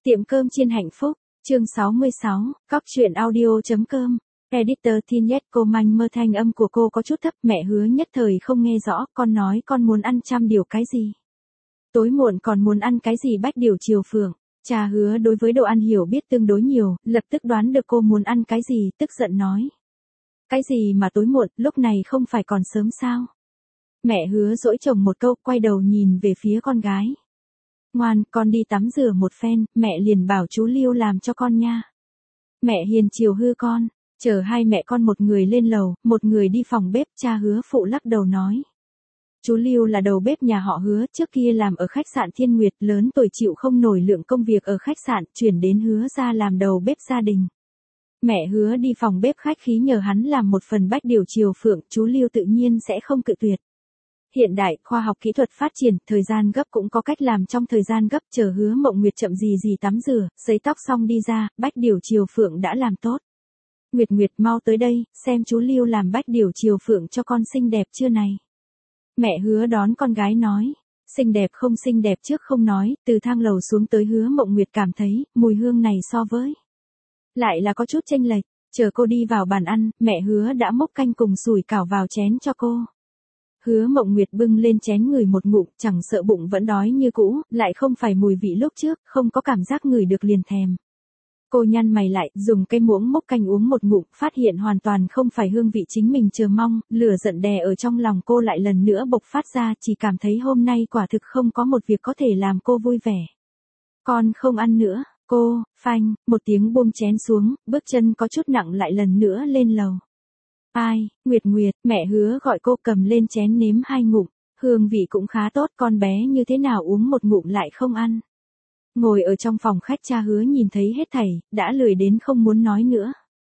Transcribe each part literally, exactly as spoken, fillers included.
Tiệm cơm chiên hạnh phúc, chương sáu mươi sáu, cóc truyện audio.com. Editor Thinet cô manh mơ thanh âm của cô có chút thấp, mẹ Hứa nhất thời không nghe rõ, con nói con muốn ăn trăm điều cái gì. Tối muộn còn muốn ăn cái gì Bách Điều Chiều Phượng. Cha Hứa đối với đồ ăn hiểu biết tương đối nhiều, lập tức đoán được cô muốn ăn cái gì, tức giận nói. Cái gì mà tối muộn, lúc này không phải còn sớm sao? Mẹ Hứa dỗi chồng một câu, quay đầu nhìn về phía con gái. Ngoan, con đi tắm rửa một phen, mẹ liền bảo chú Liêu làm cho con nha. Mẹ hiền chiều hư con, chờ hai mẹ con một người lên lầu, một người đi phòng bếp, cha Hứa phụ lắc đầu nói. Chú Liêu là đầu bếp nhà họ Hứa, trước kia làm ở khách sạn Thiên Nguyệt, lớn tuổi chịu không nổi lượng công việc ở khách sạn, chuyển đến Hứa ra làm đầu bếp gia đình. Mẹ Hứa đi phòng bếp khách khí nhờ hắn làm một phần Bách Điều Chiều Phượng, chú Liêu tự nhiên sẽ không cự tuyệt. Hiện đại, khoa học kỹ thuật phát triển, thời gian gấp cũng có cách làm trong thời gian gấp, chờ Hứa Mộng Nguyệt chậm gì gì tắm rửa, sấy tóc xong đi ra, Bách Điều Chiều Phượng đã làm tốt. Nguyệt Nguyệt mau tới đây, xem chú Liêu làm Bách Điều Chiều Phượng cho con xinh đẹp chưa này. Mẹ Hứa đón con gái nói, xinh đẹp không xinh đẹp trước không nói, từ thang lầu xuống tới Hứa Mộng Nguyệt cảm thấy, mùi hương này so với. Lại là có chút chênh lệch, chờ cô đi vào bàn ăn, mẹ Hứa đã múc canh cùng sủi cảo vào chén cho cô. Hứa Mộng Nguyệt bưng lên chén ngửi một ngụm, chẳng sợ bụng vẫn đói như cũ, lại không phải mùi vị lúc trước, không có cảm giác ngửi được liền thèm. Cô nhăn mày lại, dùng cây muỗng múc canh uống một ngụm, phát hiện hoàn toàn không phải hương vị chính mình chờ mong, lửa giận đè ở trong lòng cô lại lần nữa bộc phát ra, chỉ cảm thấy hôm nay quả thực không có một việc có thể làm cô vui vẻ. Con không ăn nữa, cô, phanh, một tiếng buông chén xuống, bước chân có chút nặng lại lần nữa lên lầu. Ai, Nguyệt Nguyệt, mẹ Hứa gọi cô cầm lên chén nếm hai ngụm, hương vị cũng khá tốt, con bé như thế nào uống một ngụm lại không ăn. Ngồi ở trong phòng khách cha Hứa nhìn thấy hết thảy, đã lười đến không muốn nói nữa.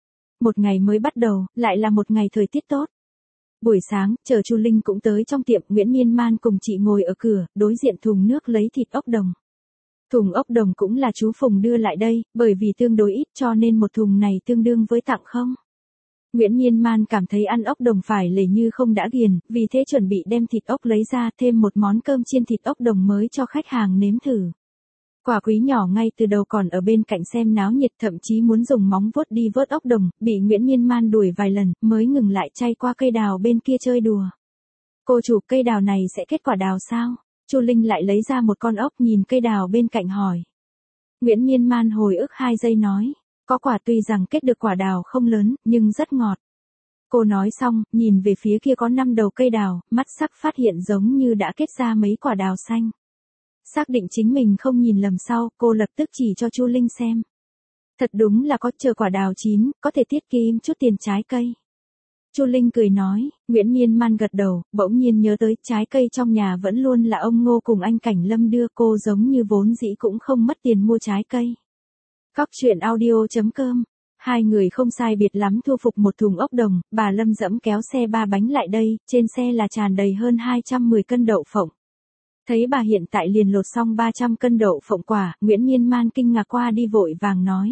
Một ngày mới bắt đầu, lại là một ngày thời tiết tốt. Buổi sáng, chờ Chu Linh cũng tới trong tiệm, Nguyễn Miên Man cùng chị ngồi ở cửa, đối diện thùng nước lấy thịt ốc đồng. Thùng ốc đồng cũng là chú Phùng đưa lại đây, bởi vì tương đối ít cho nên một thùng này tương đương với tặng không. Nguyễn Miên Man cảm thấy ăn ốc đồng phải lề như không đã ghiền, vì thế chuẩn bị đem thịt ốc lấy ra thêm một món cơm chiên thịt ốc đồng mới cho khách hàng nếm thử. Quả Quý nhỏ ngay từ đầu còn ở bên cạnh xem náo nhiệt, thậm chí muốn dùng móng vuốt đi vớt ốc đồng, bị Nguyễn Miên Man đuổi vài lần, mới ngừng lại chay qua cây đào bên kia chơi đùa. Cô chủ, cây đào này sẽ kết quả đào sao? Chu Linh lại lấy ra một con ốc nhìn cây đào bên cạnh hỏi. Nguyễn Miên Man hồi ức hai giây nói. Có quả, tuy rằng kết được quả đào không lớn, nhưng rất ngọt. Cô nói xong, nhìn về phía kia có năm đầu cây đào, mắt sắc phát hiện giống như đã kết ra mấy quả đào xanh. Xác định chính mình không nhìn lầm sau, cô lập tức chỉ cho Chu Linh xem. Thật đúng là có, chờ quả đào chín, có thể tiết kiệm chút tiền trái cây. Chu Linh cười nói, Nguyễn Miên Man gật đầu, bỗng nhiên nhớ tới trái cây trong nhà vẫn luôn là ông Ngô cùng anh Cảnh Lâm đưa, cô giống như vốn dĩ cũng không mất tiền mua trái cây. Cóc truyện audio.com. Hai người không sai biệt lắm thu phục một thùng ốc đồng, bà Lâm dẫm kéo xe ba bánh lại đây, trên xe là tràn đầy hơn hai trăm mười cân đậu phộng. Thấy bà hiện tại liền lột xong ba trăm cân đậu phộng quả, Nguyễn Miên Man kinh ngạc qua đi vội vàng nói.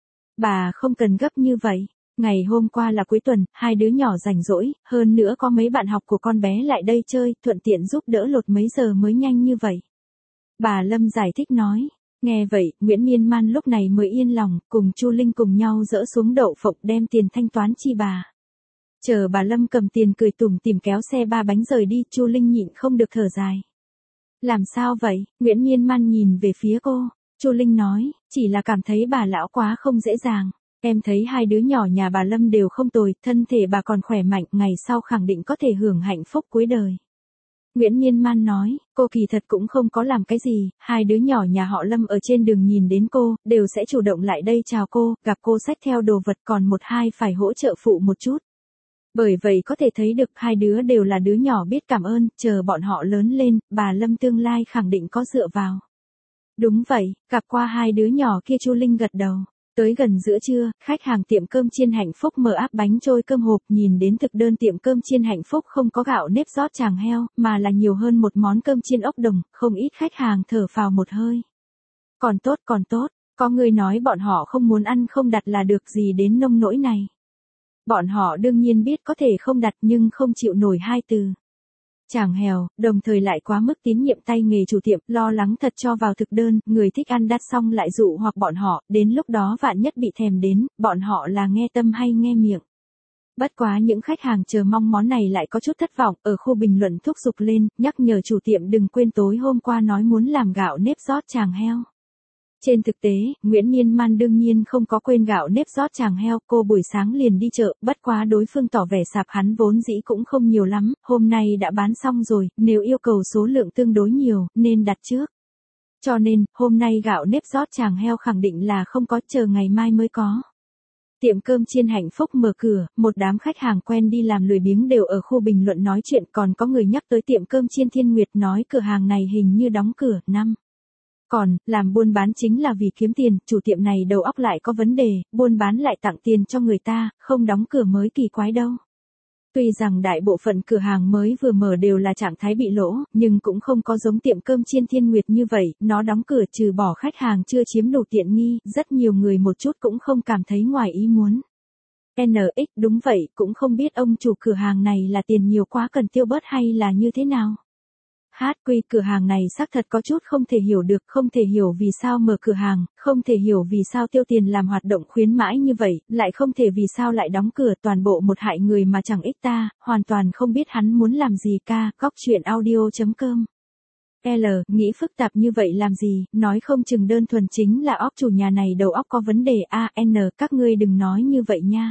Bà không cần gấp như vậy, ngày hôm qua là cuối tuần, hai đứa nhỏ rảnh rỗi, hơn nữa có mấy bạn học của con bé lại đây chơi, thuận tiện giúp đỡ lột mấy giờ mới nhanh như vậy. Bà Lâm giải thích nói. Nghe vậy, Nguyễn Miên Man lúc này mới yên lòng, cùng Chu Linh cùng nhau dỡ xuống đậu phộng đem tiền thanh toán chi bà. Chờ bà Lâm cầm tiền cười tủm tỉm kéo xe ba bánh rời đi, Chu Linh nhịn không được thở dài. Làm sao vậy? Nguyễn Miên Man nhìn về phía cô. Chu Linh nói, chỉ là cảm thấy bà lão quá không dễ dàng. Em thấy hai đứa nhỏ nhà bà Lâm đều không tồi, thân thể bà còn khỏe mạnh, ngày sau khẳng định có thể hưởng hạnh phúc cuối đời. Nguyễn Miên Man nói, cô kỳ thật cũng không có làm cái gì, hai đứa nhỏ nhà họ Lâm ở trên đường nhìn đến cô, đều sẽ chủ động lại đây chào cô, gặp cô xách theo đồ vật còn một hai phải hỗ trợ phụ một chút. Bởi vậy có thể thấy được hai đứa đều là đứa nhỏ biết cảm ơn, chờ bọn họ lớn lên, bà Lâm tương lai khẳng định có dựa vào. Đúng vậy, gặp qua hai đứa nhỏ kia Chu Linh gật đầu. Tới gần giữa trưa, khách hàng tiệm cơm chiên hạnh phúc mở áp bánh trôi cơm hộp, nhìn đến thực đơn tiệm cơm chiên hạnh phúc không có gạo nếp rót tràng heo, mà là nhiều hơn một món cơm chiên ốc đồng, không ít khách hàng thở phào một hơi. Còn tốt còn tốt, có người nói bọn họ không muốn ăn không đặt là được gì đến nông nỗi này. Bọn họ đương nhiên biết có thể không đặt nhưng không chịu nổi hai từ. Chàng hèo, đồng thời lại quá mức tín nhiệm tay nghề chủ tiệm, lo lắng thật cho vào thực đơn, người thích ăn đắt xong lại dụ hoặc bọn họ, đến lúc đó vạn nhất bị thèm đến, bọn họ là nghe tâm hay nghe miệng. Bất quá những khách hàng chờ mong món này lại có chút thất vọng, ở khu bình luận thúc giục lên, nhắc nhở chủ tiệm đừng quên tối hôm qua nói muốn làm gạo nếp rót chàng heo. Trên thực tế, Nguyễn Miên Man đương nhiên không có quên gạo nếp rót chàng heo, cô buổi sáng liền đi chợ, bất quá đối phương tỏ vẻ sạp hắn vốn dĩ cũng không nhiều lắm, hôm nay đã bán xong rồi, nếu yêu cầu số lượng tương đối nhiều, nên đặt trước. Cho nên, hôm nay gạo nếp rót chàng heo khẳng định là không có, chờ ngày mai mới có. Tiệm cơm chiên Hạnh Phúc mở cửa, một đám khách hàng quen đi làm lười biếng đều ở khu bình luận nói chuyện, còn có người nhắc tới tiệm cơm chiên Thiên Nguyệt nói cửa hàng này hình như đóng cửa, năm. Còn, làm buôn bán chính là vì kiếm tiền, chủ tiệm này đầu óc lại có vấn đề, buôn bán lại tặng tiền cho người ta, không đóng cửa mới kỳ quái đâu. Tuy rằng đại bộ phận cửa hàng mới vừa mở đều là trạng thái bị lỗ, nhưng cũng không có giống tiệm cơm chiên Thiên Nguyệt như vậy, nó đóng cửa trừ bỏ khách hàng chưa chiếm đủ tiện nghi, rất nhiều người một chút cũng không cảm thấy ngoài ý muốn. en ích đúng vậy, cũng không biết ông chủ cửa hàng này là tiền nhiều quá cần tiêu bớt hay là như thế nào. hát quy cửa hàng này xác thật có chút không thể hiểu được, không thể hiểu vì sao mở cửa hàng, không thể hiểu vì sao tiêu tiền làm hoạt động khuyến mãi như vậy, lại không thể vì sao lại đóng cửa, toàn bộ một hại người mà chẳng ích ta, hoàn toàn không biết hắn muốn làm gì ca, góc chuyện audio chấm com. L, nghĩ phức tạp như vậy làm gì, nói không chừng đơn thuần chính là óc chủ nhà này đầu óc có vấn đề a n các ngươi đừng nói như vậy nha.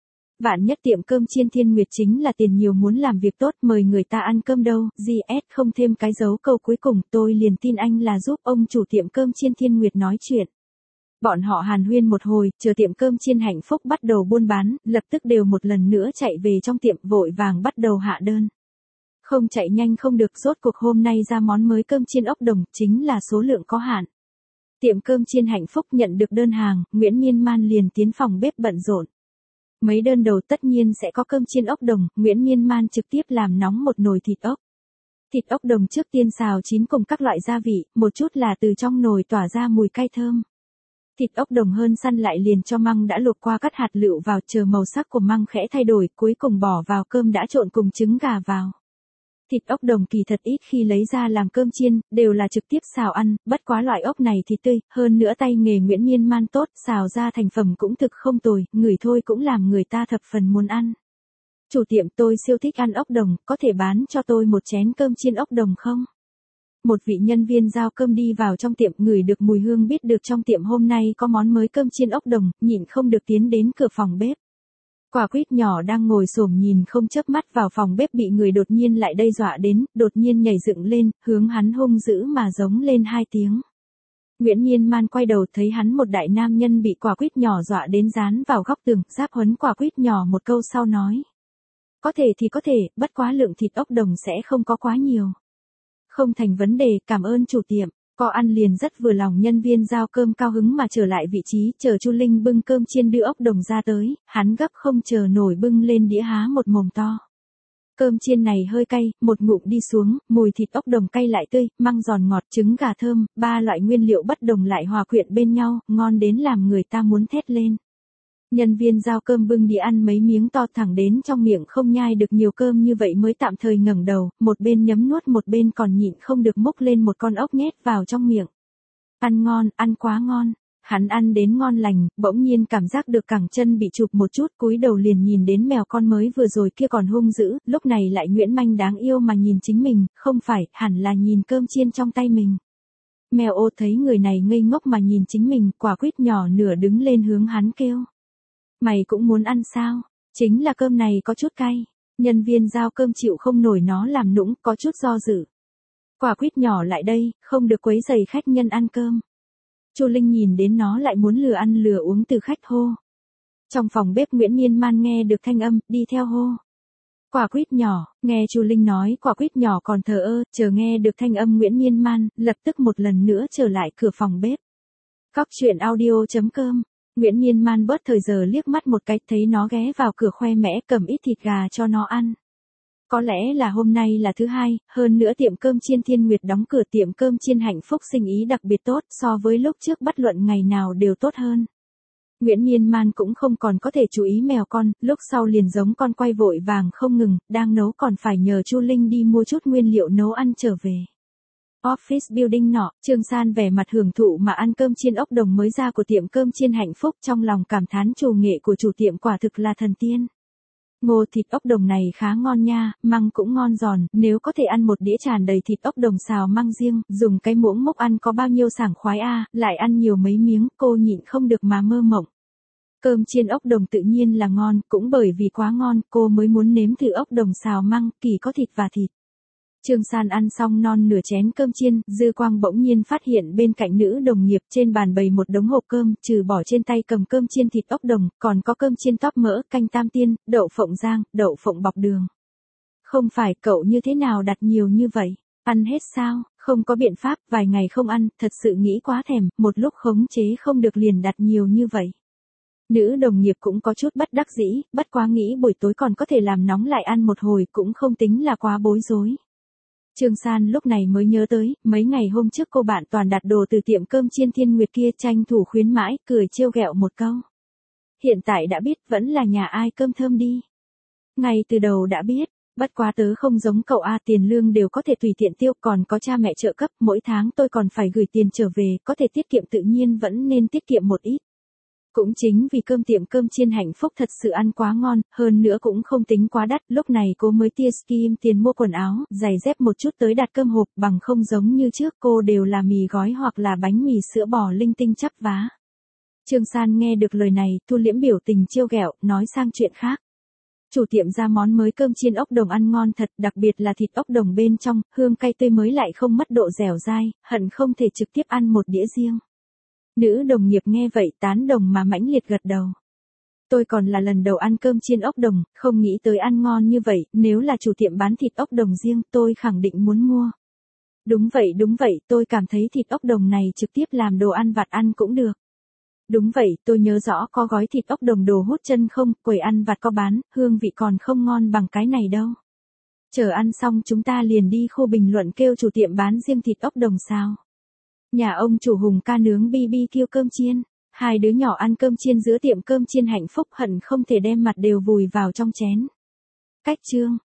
Vạn nhất tiệm cơm chiên Thiên Nguyệt chính là tiền nhiều muốn làm việc tốt mời người ta ăn cơm đâu, giê ét không thêm cái dấu câu cuối cùng tôi liền tin anh là giúp ông chủ tiệm cơm chiên Thiên Nguyệt nói chuyện. Bọn họ hàn huyên một hồi, chờ tiệm cơm chiên Hạnh Phúc bắt đầu buôn bán, lập tức đều một lần nữa chạy về trong tiệm vội vàng bắt đầu hạ đơn. Không chạy nhanh không được, rốt cuộc hôm nay ra món mới cơm chiên ốc đồng, chính là số lượng có hạn. Tiệm cơm chiên Hạnh Phúc nhận được đơn hàng, Nguyễn Miên Man liền tiến phòng bếp bận rộn. Mấy đơn đầu tất nhiên sẽ có cơm chiên ốc đồng, Nguyễn Miên Man trực tiếp làm nóng một nồi thịt ốc. Thịt ốc đồng trước tiên xào chín cùng các loại gia vị, một chút là từ trong nồi tỏa ra mùi cay thơm. Thịt ốc đồng hơn săn lại liền cho măng đã luộc qua cắt hạt lựu vào, chờ màu sắc của măng khẽ thay đổi, cuối cùng bỏ vào cơm đã trộn cùng trứng gà vào. Thịt ốc đồng kỳ thật ít khi lấy ra làm cơm chiên, đều là trực tiếp xào ăn, bất quá loại ốc này thì tươi, hơn nữa tay nghề Nguyễn Miên Man tốt, xào ra thành phẩm cũng thực không tồi, ngửi thôi cũng làm người ta thập phần muốn ăn. Chủ tiệm tôi siêu thích ăn ốc đồng, có thể bán cho tôi một chén cơm chiên ốc đồng không? Một vị nhân viên giao cơm đi vào trong tiệm ngửi được mùi hương biết được trong tiệm hôm nay có món mới cơm chiên ốc đồng, nhịn không được tiến đến cửa phòng bếp. Quả quýt nhỏ đang ngồi xổm nhìn không chớp mắt vào phòng bếp bị người đột nhiên lại đây dọa đến, đột nhiên nhảy dựng lên, hướng hắn hung dữ mà giống lên hai tiếng. Nguyễn Miên Man quay đầu thấy hắn một đại nam nhân bị quả quýt nhỏ dọa đến dán vào góc tường, giáp huấn quả quýt nhỏ một câu sau nói. Có thể thì có thể, bất quá lượng thịt ốc đồng sẽ không có quá nhiều. Không thành vấn đề, cảm ơn chủ tiệm. Có ăn liền rất vừa lòng, nhân viên giao cơm cao hứng mà trở lại vị trí, chờ Chu Linh bưng cơm chiên đưa ốc đồng ra tới, hắn gấp không chờ nổi bưng lên đĩa há một mồm to. Cơm chiên này hơi cay, một ngụm đi xuống, mùi thịt ốc đồng cay lại tươi, măng giòn ngọt, trứng gà thơm, ba loại nguyên liệu bất đồng lại hòa quyện bên nhau, ngon đến làm người ta muốn thét lên. Nhân viên giao cơm bưng đi ăn mấy miếng to thẳng đến trong miệng không nhai được nhiều cơm như vậy mới tạm thời ngẩng đầu, một bên nhấm nuốt một bên còn nhịn không được múc lên một con ốc nhét vào trong miệng. Ăn ngon, ăn quá ngon. Hắn ăn đến ngon lành, bỗng nhiên cảm giác được cẳng chân bị chụp một chút, cúi đầu liền nhìn đến mèo con mới vừa rồi kia còn hung dữ, lúc này lại Nguyễn Manh đáng yêu mà nhìn chính mình, không phải, hẳn là nhìn cơm chiên trong tay mình. Mèo ô thấy người này ngây ngốc mà nhìn chính mình, quả quýt nhỏ nửa đứng lên hướng hắn kêu. Mày cũng muốn ăn sao? Chính là cơm này có chút cay. Nhân viên giao cơm chịu không nổi nó làm nũng, có chút do dự. Quả quýt nhỏ lại đây, không được quấy rầy khách nhân ăn cơm. Chu Linh nhìn đến nó lại muốn lừa ăn lừa uống từ khách hô. Trong phòng bếp Nguyễn Miên Man nghe được thanh âm, đi theo hô. Quả quýt nhỏ, nghe Chu Linh nói quả quýt nhỏ còn thờ ơ, chờ nghe được thanh âm Nguyễn Miên Man, lập tức một lần nữa trở lại cửa phòng bếp. Góc chuyện audio chấm com. Nguyễn Miên Man bớt thời giờ liếc mắt một cái, thấy nó ghé vào cửa khoe mẽ cầm ít thịt gà cho nó ăn. Có lẽ là hôm nay là thứ hai, hơn nữa tiệm cơm chiên Thiên Nguyệt đóng cửa, tiệm cơm chiên Hạnh Phúc sinh ý đặc biệt tốt, so với lúc trước bất luận ngày nào đều tốt hơn. Nguyễn Miên Man cũng không còn có thể chú ý mèo con, lúc sau liền giống con quay vội vàng không ngừng, đang nấu còn phải nhờ Chu Linh đi mua chút nguyên liệu nấu ăn trở về. Office building nọ, Trương San vẻ mặt hưởng thụ mà ăn cơm chiên ốc đồng mới ra của tiệm cơm chiên Hạnh Phúc, trong lòng cảm thán chủ nghệ của chủ tiệm quả thực là thần tiên. Ngô thịt ốc đồng này khá ngon nha, măng cũng ngon giòn, nếu có thể ăn một đĩa tràn đầy thịt ốc đồng xào măng riêng, dùng cái muỗng múc ăn có bao nhiêu sảng khoái a, lại ăn nhiều mấy miếng, cô nhịn không được mà mơ mộng. Cơm chiên ốc đồng tự nhiên là ngon, cũng bởi vì quá ngon, cô mới muốn nếm thử ốc đồng xào măng, kỳ có thịt và thịt. Trương San ăn xong non nửa chén cơm chiên, dư quang bỗng nhiên phát hiện bên cạnh nữ đồng nghiệp trên bàn bày một đống hộp cơm, trừ bỏ trên tay cầm cơm chiên thịt ốc đồng, còn có cơm chiên tóp mỡ, canh tam tiên, đậu phộng rang, đậu phộng bọc đường. Không phải, cậu như thế nào đặt nhiều như vậy? Ăn hết sao? Không có biện pháp, vài ngày không ăn, thật sự nghĩ quá thèm, một lúc khống chế không được liền đặt nhiều như vậy. Nữ đồng nghiệp cũng có chút bất đắc dĩ, bất quá nghĩ buổi tối còn có thể làm nóng lại ăn một hồi cũng không tính là quá bối rối. Trương San lúc này mới nhớ tới, mấy ngày hôm trước cô bạn toàn đặt đồ từ tiệm cơm chiên Thiên Nguyệt kia, tranh thủ khuyến mãi, cười trêu ghẹo một câu. Hiện tại đã biết vẫn là nhà ai cơm thơm đi. Ngay từ đầu đã biết, bất quá tớ không giống cậu a, tiền lương đều có thể tùy tiện tiêu, còn có cha mẹ trợ cấp, mỗi tháng tôi còn phải gửi tiền trở về, có thể tiết kiệm tự nhiên vẫn nên tiết kiệm một ít. Cũng chính vì cơm tiệm cơm chiên Hạnh Phúc thật sự ăn quá ngon, hơn nữa cũng không tính quá đắt, lúc này cô mới tia skim tiền mua quần áo, giày dép một chút tới đặt cơm hộp, bằng không giống như trước cô đều là mì gói hoặc là bánh mì sữa bò linh tinh chắp vá. Trương San nghe được lời này, thu liễm biểu tình trêu ghẹo, nói sang chuyện khác. Chủ tiệm ra món mới cơm chiên ốc đồng ăn ngon thật, đặc biệt là thịt ốc đồng bên trong, hương cay tươi mới lại không mất độ dẻo dai, hận không thể trực tiếp ăn một đĩa riêng. Nữ đồng nghiệp nghe vậy tán đồng mà mãnh liệt gật đầu. Tôi còn là lần đầu ăn cơm chiên ốc đồng, không nghĩ tới ăn ngon như vậy, nếu là chủ tiệm bán thịt ốc đồng riêng tôi khẳng định muốn mua. Đúng vậy đúng vậy, tôi cảm thấy thịt ốc đồng này trực tiếp làm đồ ăn vặt ăn cũng được. Đúng vậy, tôi nhớ rõ có gói thịt ốc đồng đồ hút chân không, quầy ăn vặt có bán, hương vị còn không ngon bằng cái này đâu. Chờ ăn xong chúng ta liền đi khu bình luận kêu chủ tiệm bán riêng thịt ốc đồng sao. Nhà ông chủ Hùng ca nướng bi bi kêu cơm chiên, hai đứa nhỏ ăn cơm chiên giữa tiệm cơm chiên Hạnh Phúc hận không thể đem mặt đều vùi vào trong chén. Cách chương